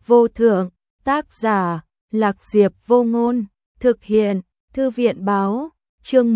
vô thượng, tác giả, Lạc Diệp Vô Ngôn, thực hiện, Thư viện báo, chương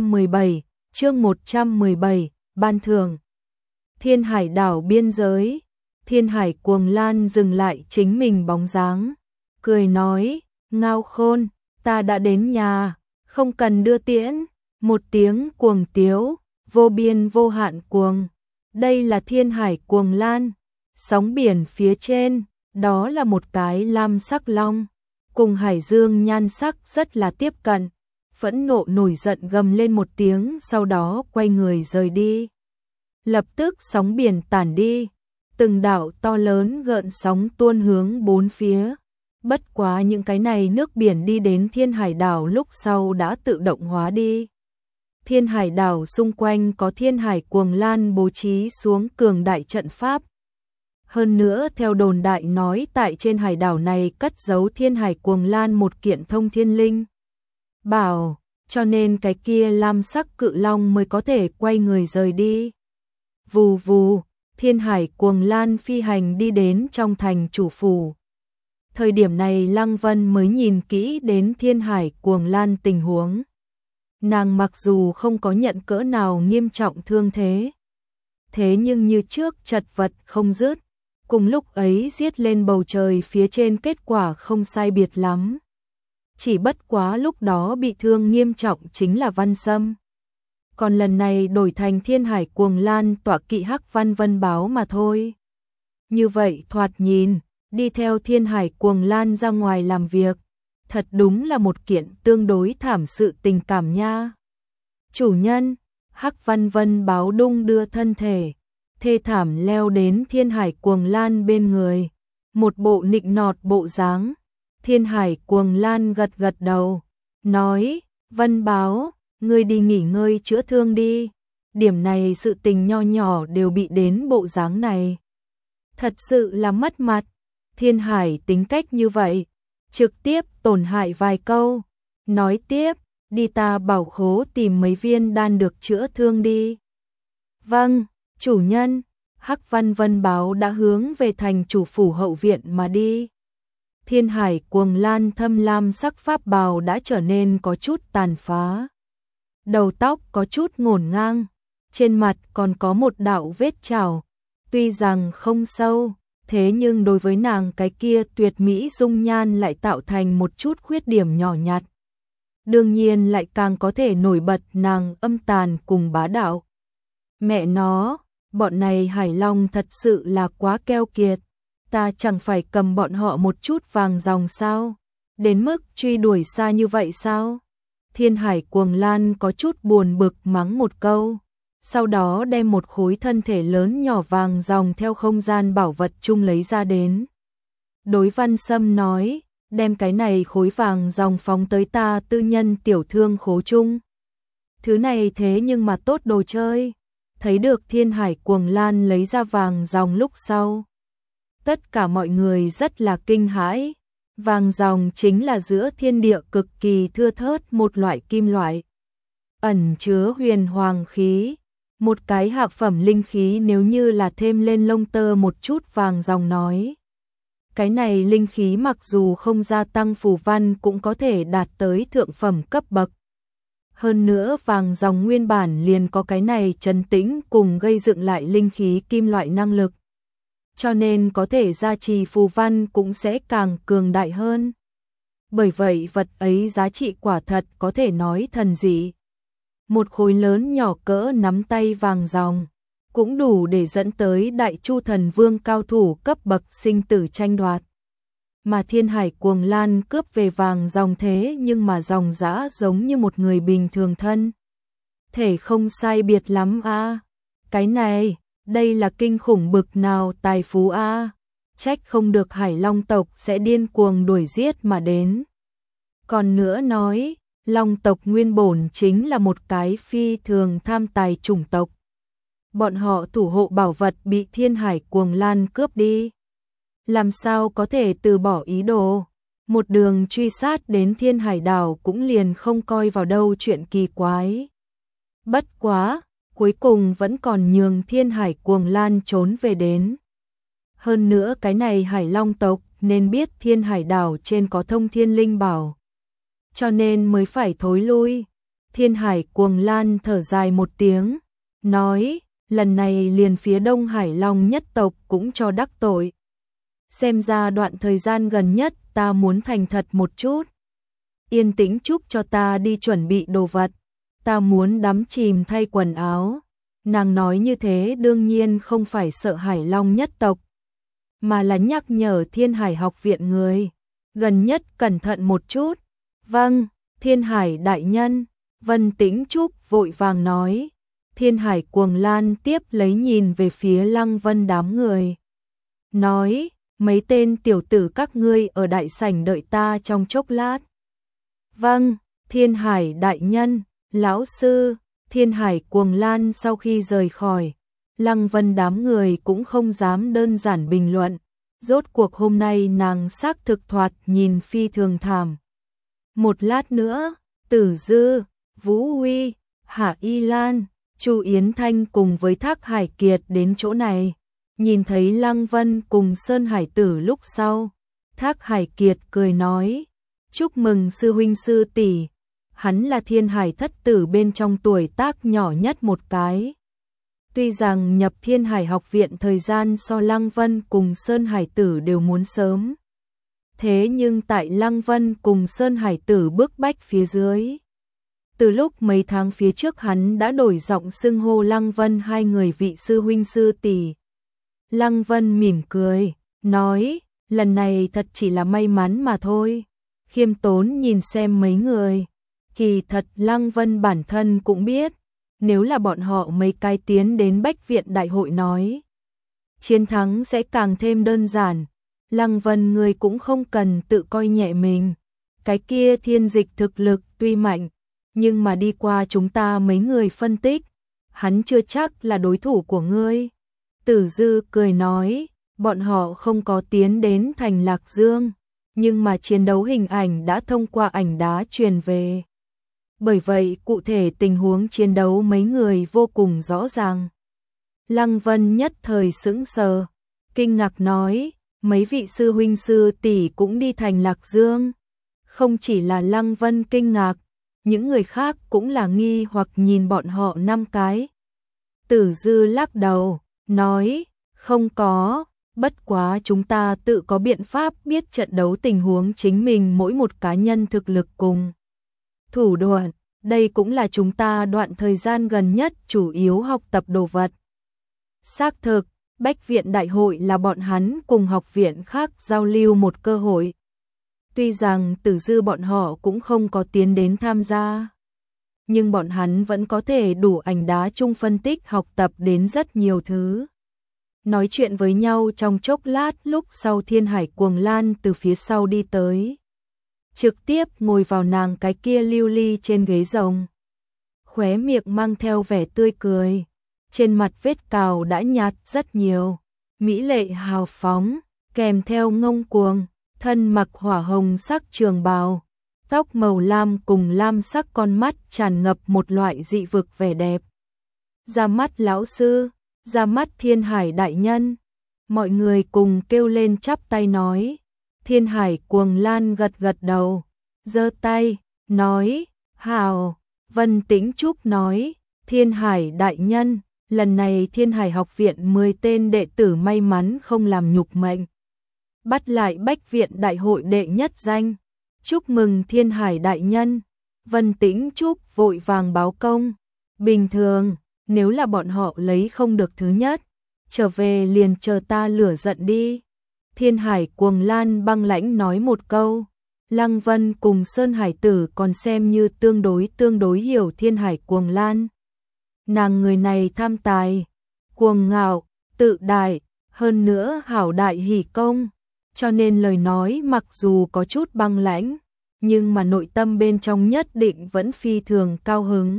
117, ban thưởng. Thiên Hải đảo biên giới, Thiên Hải Cuồng Lan dừng lại chính mình bóng dáng, cười nói, Ngao Khôn, ta đã đến nhà, không cần đưa tiễn, một tiếng cuồng tiếu, vô biên vô hạn cuồng. Đây là Thiên Hải Cuồng Lan, sóng biển phía trên, đó là một cái lam sắc long, cùng hải dương nhan sắc rất là tiếp cận. Phẫn nộ nổi giận gầm lên một tiếng, sau đó quay người rời đi. Lập tức sóng biển tản đi, từng đạo to lớn gợn sóng tuôn hướng bốn phía. Bất quá những cái này nước biển đi đến Thiên Hải đảo lúc sau đã tự động hóa đi. Thiên Hải đảo xung quanh có Thiên Hải Cuồng Lan bố trí xuống cường đại trận pháp. Hơn nữa theo đồn đại nói tại trên hải đảo này cất giấu Thiên Hải Cuồng Lan một kiện thông thiên linh bảo, cho nên cái kia lam sắc cự long mới có thể quay người rời đi. Vù vù, Thiên Hải Cuồng Lan phi hành đi đến trong thành chủ phủ. Thời điểm này Lăng Vân mới nhìn kỹ đến Thiên Hải Cuồng Lan tình huống. Nàng mặc dù không có nhận cỡ nào nghiêm trọng thương thế, thế nhưng như trước chật vật không dứt, cùng lúc ấy giết lên bầu trời phía trên kết quả không sai biệt lắm. Chỉ bất quá lúc đó bị thương nghiêm trọng chính là Văn Sâm. Còn lần này đổi thành Thiên Hải Cuồng Lan tọa kỵ Hắc Văn Vân Báo mà thôi. Như vậy thoạt nhìn, đi theo Thiên Hải Cuồng Lan ra ngoài làm việc, thật đúng là một kiện tương đối thảm sự tình cảm nha. Chủ nhân, Hắc Văn Vân Báo đung đưa thân thể, thê thảm leo đến Thiên Hải Cuồng Lan bên người, một bộ nịnh nọt bộ dáng. Thiên Hải Cuồng Lan gật gật đầu, nói, Vân Báo, ngươi đi nghỉ ngơi chữa thương đi, điểm này sự tình nho nhỏ đều bị đến bộ dáng này. Thật sự là mất mặt, Thiên Hải tính cách như vậy, trực tiếp tổn hại vài câu, nói tiếp, đi ta bảo khố tìm mấy viên đan được chữa thương đi. Vâng, chủ nhân, Hắc Văn Vân Báo đã hướng về thành chủ phủ hậu viện mà đi. Thiên Hải Cuồng Lan thâm lam sắc pháp bào đã trở nên có chút tàn phá. Đầu tóc có chút ngổn ngang, trên mặt còn có một đạo vết trào, tuy rằng không sâu, thế nhưng đối với nàng cái kia tuyệt mỹ dung nhan lại tạo thành một chút khuyết điểm nhỏ nhặt. Đương nhiên lại càng có thể nổi bật nàng âm tàn cùng bá đạo. Mẹ nó, bọn này Hải Long thật sự là quá keo kiệt. Ta chẳng phải cầm bọn họ một chút vàng dòng sao? Đến mức truy đuổi xa như vậy sao? Thiên Hải Cuồng Lan có chút buồn bực mắng một câu, sau đó đem một khối thân thể lớn nhỏ vàng dòng theo không gian bảo vật chung lấy ra đến. Đối Văn Sâm nói, đem cái này khối vàng dòng phóng tới ta tư nhân tiểu thương khố chung. Thứ này thế nhưng mà tốt đồ chơi. Thấy được Thiên Hải Cuồng Lan lấy ra vàng dòng lúc sau, tất cả mọi người rất là kinh hãi. Vàng dòng chính là giữa thiên địa cực kỳ thưa thớt một loại kim loại, ẩn chứa huyền hoàng khí. Một cái hạ phẩm linh khí nếu như là thêm lên lông tơ một chút vàng dòng nói. Cái này linh khí mặc dù không gia tăng phù văn cũng có thể đạt tới thượng phẩm cấp bậc. Hơn nữa vàng dòng nguyên bản liền có cái này trấn tĩnh cùng gây dựng lại linh khí kim loại năng lực. Cho nên có thể gia trì phù văn cũng sẽ càng cường đại hơn. Bởi vậy vật ấy giá trị quả thật có thể nói thần dị. Một khối lớn nhỏ cỡ nắm tay vàng dòng, cũng đủ để dẫn tới Đại Chu Thần Vương cao thủ cấp bậc sinh tử tranh đoạt. Mà Thiên Hải Cuồng Lan cướp về vàng dòng thế nhưng mà dòng dã giống như một người bình thường thân. Thể không sai biệt lắm a. Cái này, đây là kinh khủng bực nào tài phú a. Trách không được Hải Long tộc sẽ điên cuồng đuổi giết mà đến. Còn nữa nói, Long tộc nguyên bổn chính là một cái phi thường tham tài chủng tộc. Bọn họ thủ hộ bảo vật bị Thiên Hải Cuồng Lan cướp đi. Làm sao có thể từ bỏ ý đồ? Một đường truy sát đến Thiên Hải đảo cũng liền không coi vào đâu chuyện kỳ quái. Bất quá, cuối cùng vẫn còn nhường Thiên Hải Cuồng Lan trốn về đến. Hơn nữa cái này Hải Long tộc nên biết Thiên Hải đảo trên có thông thiên linh bảo, cho nên mới phải thối lui. Thiên Hải Cuồng Lan thở dài một tiếng, nói, lần này liền phía Đông Hải Long nhất tộc cũng cho đắc tội. Xem ra đoạn thời gian gần nhất ta muốn thành thật một chút. Yên tĩnh chúc cho ta đi chuẩn bị đồ vật, ta muốn đắm chìm thay quần áo. Nàng nói như thế đương nhiên không phải sợ Hải Long nhất tộc, mà là nhắc nhở Thiên Hải học viện người, gần nhất cẩn thận một chút. Vâng, Thiên Hải đại nhân, Vân Tĩnh Trúc vội vàng nói. Thiên Hải Cuồng Lan tiếp lấy nhìn về phía Lăng Vân đám người, nói, mấy tên tiểu tử các ngươi ở đại sảnh đợi ta trong chốc lát. Vâng, Thiên Hải đại nhân, lão sư. Thiên Hải Cuồng Lan sau khi rời khỏi, Lăng Vân đám người cũng không dám đơn giản bình luận, rốt cuộc hôm nay nàng xác thực thoạt nhìn phi thường thảm. Một lát nữa, Tử Dư, Vũ Huy, Hạ Y Lan, Chu Yến Thanh cùng với Thác Hải Kiệt đến chỗ này, nhìn thấy Lăng Vân cùng Sơn Hải Tử lúc sau, Thác Hải Kiệt cười nói, chúc mừng sư huynh sư tỷ. Hắn là Thiên Hải thất tử bên trong tuổi tác nhỏ nhất một cái. Tuy rằng nhập Thiên Hải học viện thời gian so Lăng Vân cùng Sơn Hải Tử đều muốn sớm, thế nhưng tại Lăng Vân cùng Sơn Hải Tử bức bách phía dưới, từ lúc mấy tháng phía trước hắn đã đổi giọng xưng hô Lăng Vân hai người vị sư huynh sư tỷ. Lăng Vân mỉm cười, nói, lần này thật chỉ là may mắn mà thôi. Khiêm tốn nhìn xem mấy người, kỳ thật Lăng Vân bản thân cũng biết, nếu là bọn họ mấy cái tiến đến Bách Viện Đại hội nói, chiến thắng sẽ càng thêm đơn giản. Lăng Vân người cũng không cần tự coi nhẹ mình, cái kia thiên dịch thực lực tuy mạnh, nhưng mà đi qua chúng ta mấy người phân tích, hắn chưa chắc là đối thủ của ngươi. Tử Dư cười nói, bọn họ không có tiến đến thành Lạc Dương, nhưng mà chiến đấu hình ảnh đã thông qua ảnh đá truyền về. Bởi vậy cụ thể tình huống chiến đấu mấy người vô cùng rõ ràng. Lăng Vân nhất thời sững sờ, kinh ngạc nói, mấy vị sư huynh sư tỷ cũng đi thành Lạc Dương. Không chỉ là Lăng Vân kinh ngạc, những người khác cũng là nghi hoặc nhìn bọn họ năm cái. Tử Dư lắc đầu, nói, không có, bất quá chúng ta tự có biện pháp biết trận đấu tình huống chính mình mỗi một cá nhân thực lực cùng thủ đoạn, đây cũng là chúng ta đoạn thời gian gần nhất chủ yếu học tập đồ vật. Xác thực, Bách Viện Đại hội là bọn hắn cùng học viện khác giao lưu một cơ hội. Tuy rằng Tử Dư bọn họ cũng không có tiến đến tham gia, nhưng bọn hắn vẫn có thể đủ ảnh đá chung phân tích học tập đến rất nhiều thứ. Nói chuyện với nhau trong chốc lát lúc sau Thiên Hải Cuồng Lan từ phía sau đi tới, trực tiếp ngồi vào nàng cái kia lưu ly trên ghế rồng. Khóe miệng mang theo vẻ tươi cười, trên mặt vết cào đã nhạt rất nhiều, mỹ lệ hào phóng, kèm theo ngông cuồng, thân mặc hỏa hồng sắc trường bào, tóc màu lam cùng lam sắc con mắt tràn ngập một loại dị vực vẻ đẹp. Ra mắt lão sư, ra mắt Thiên Hải đại nhân. Mọi người cùng kêu lên chắp tay nói. Thiên Hải Cuồng Lan gật gật đầu, giơ tay, nói, hào. Vân Tĩnh Trúc nói, Thiên Hải đại nhân, lần này Thiên Hải học viện 10 tên đệ tử may mắn không làm nhục mệnh, bắt lại Bách Viện Đại hội đệ nhất danh. Chúc mừng Thiên Hải đại nhân. Vân Tĩnh Trúc vội vàng báo công. Bình thường, nếu là bọn họ lấy không được thứ nhất, trở về liền chờ ta lửa giận đi. Thiên Hải Cuồng Lan băng lãnh nói một câu. Lăng Vân cùng Sơn Hải Tử còn xem như tương đối hiểu Thiên Hải Cuồng Lan. Nàng người này tham tài, cuồng ngạo, tự đại, hơn nữa hảo đại hỉ công, cho nên lời nói mặc dù có chút băng lãnh, nhưng mà nội tâm bên trong nhất định vẫn phi thường cao hứng.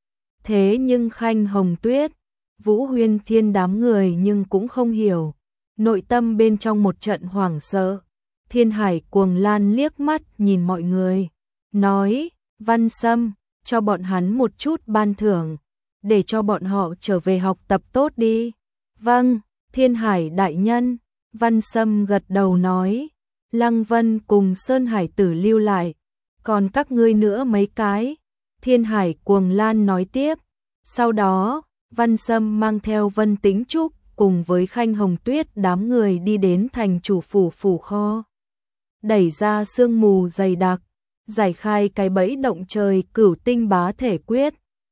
Thế nhưng Khanh Hồng Tuyết, Vũ Huyên Thiên đám người nhưng cũng không hiểu, nội tâm bên trong một trận hoảng sợ. Thiên Hải Cuồng Lan liếc mắt nhìn mọi người, nói, Văn Sâm, cho bọn hắn một chút ban thưởng, để cho bọn họ trở về học tập tốt đi. Vâng, Thiên Hải đại nhân. Văn Sâm gật đầu nói, Lăng Vân cùng Sơn Hải Tử lưu lại, còn các ngươi nữa mấy cái. Thiên Hải Cuồng Lan nói tiếp, sau đó, Văn Sâm mang theo Vân Tĩnh Trúc cùng với Khanh Hồng Tuyết đám người đi đến thành chủ phủ phủ kho. Đẩy ra sương mù dày đặc, giải khai cái bẫy động trời Cửu Tinh Bá Thể Quyết,